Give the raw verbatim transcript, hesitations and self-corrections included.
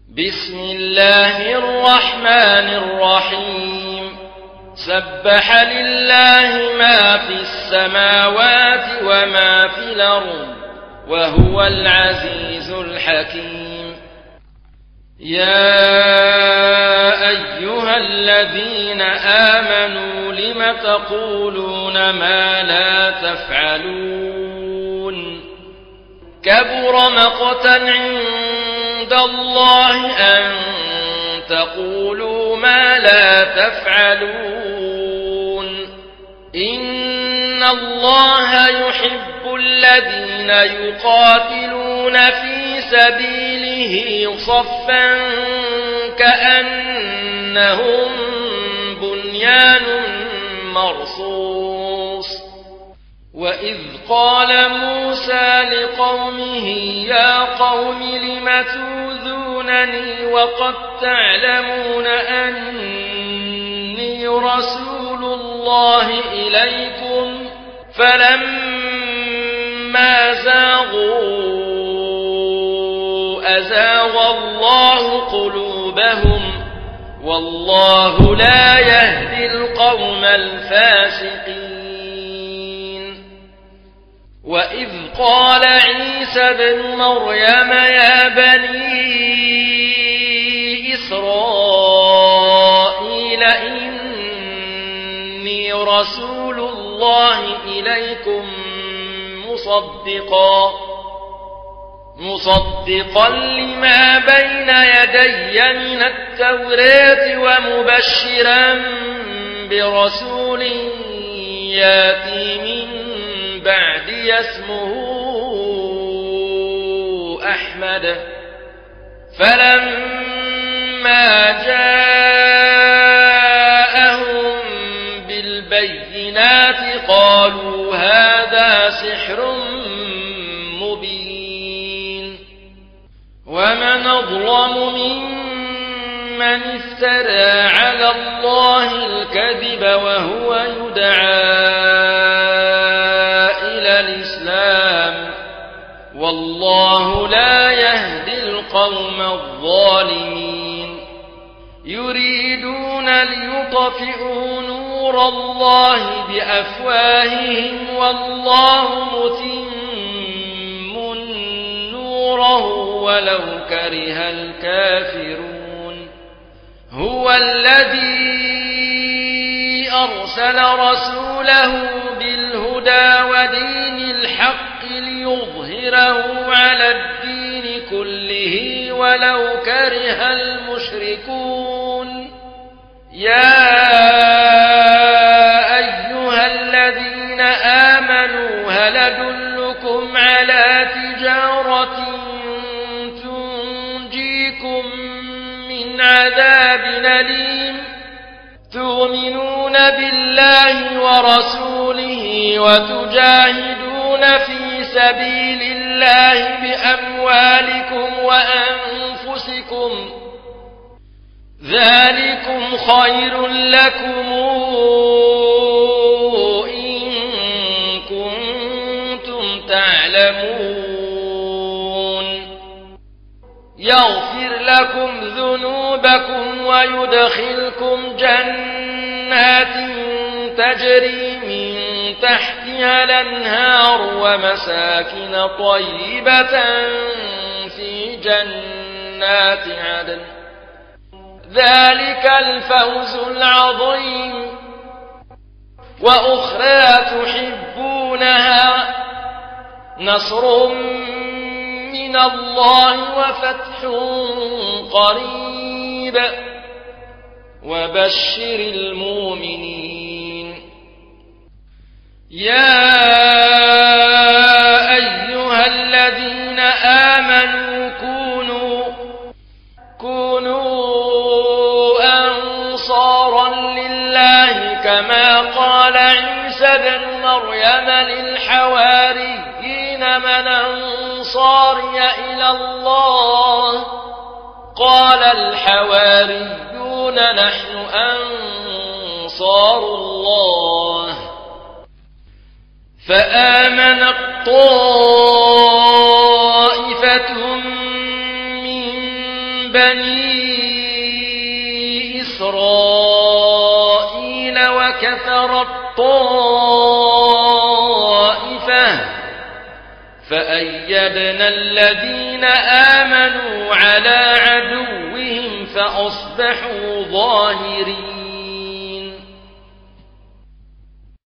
بسم الله الرحمن الرحيم سبح لله ما في السماوات وما في الأرض وهو العزيز الحكيم يا أيها الذين آمنوا لم تقولون ما لا تفعلون كبر مقتا عند الله أن تقولوا ما لا تفعلون إن الله يحب الذين يقاتلون في سبيله صفا كأنهم بنيان مرصوص وإذ قال موسى لقومه يا قوم لم تؤذونني وقد تعلمون أني رسول الله إليكم فلما زاغوا أزاغ الله قلوبهم والله لا يهدي القوم الفاسقين وإذ قال عيسى ابن مريم يا بني إسرائيل إني رسول الله إليكم مصدقا مصدقا لما بين يدي من التوراة ومبشرا برسول ياتي من بعد اسمه أحمد فلما جاءهم بالبينات قالوا هذا سحر مبين ومن أظلم ممن افترى على الله الكذب وهو يدعى الإسلام والله لا يهدي القوم الظالمين يريدون ليطفئوا نور الله بأفواههم والله متم نوره ولو كره الكافرون هو الذي أرسل رسوله بالهدى ودين الحق ليظهره على الدين كله ولو كره المشركون يا أيها الذين آمنوا هل أدلكم على تجارة تنجيكم من عذاب أليم تؤمنون بالله ورسوله وتجاهدون في سبيل الله بأموالكم وأنفسكم ذلكم خير لكم إن كنتم تعلمون يغفر لكم ذنوبكم ويدخلكم جنات تجري من تحتها الأنهار ومساكن طيبة في جنات عدن ذلك الفوز العظيم وأخرى تحبونها نصر من الله وفتح قريب وبشر المؤمنين يا أيها الذين آمنوا كونوا كونوا أنصارا لله كما قال عيسى بن مريم للحواريين من أنصاري إلى الله قال الحواريون نحن أنصار الله فآمنت طائفة من بني إسرائيل وكفر الطائفة فأيدنا الذين آمنوا على عدوهم فأصبحوا ظاهرين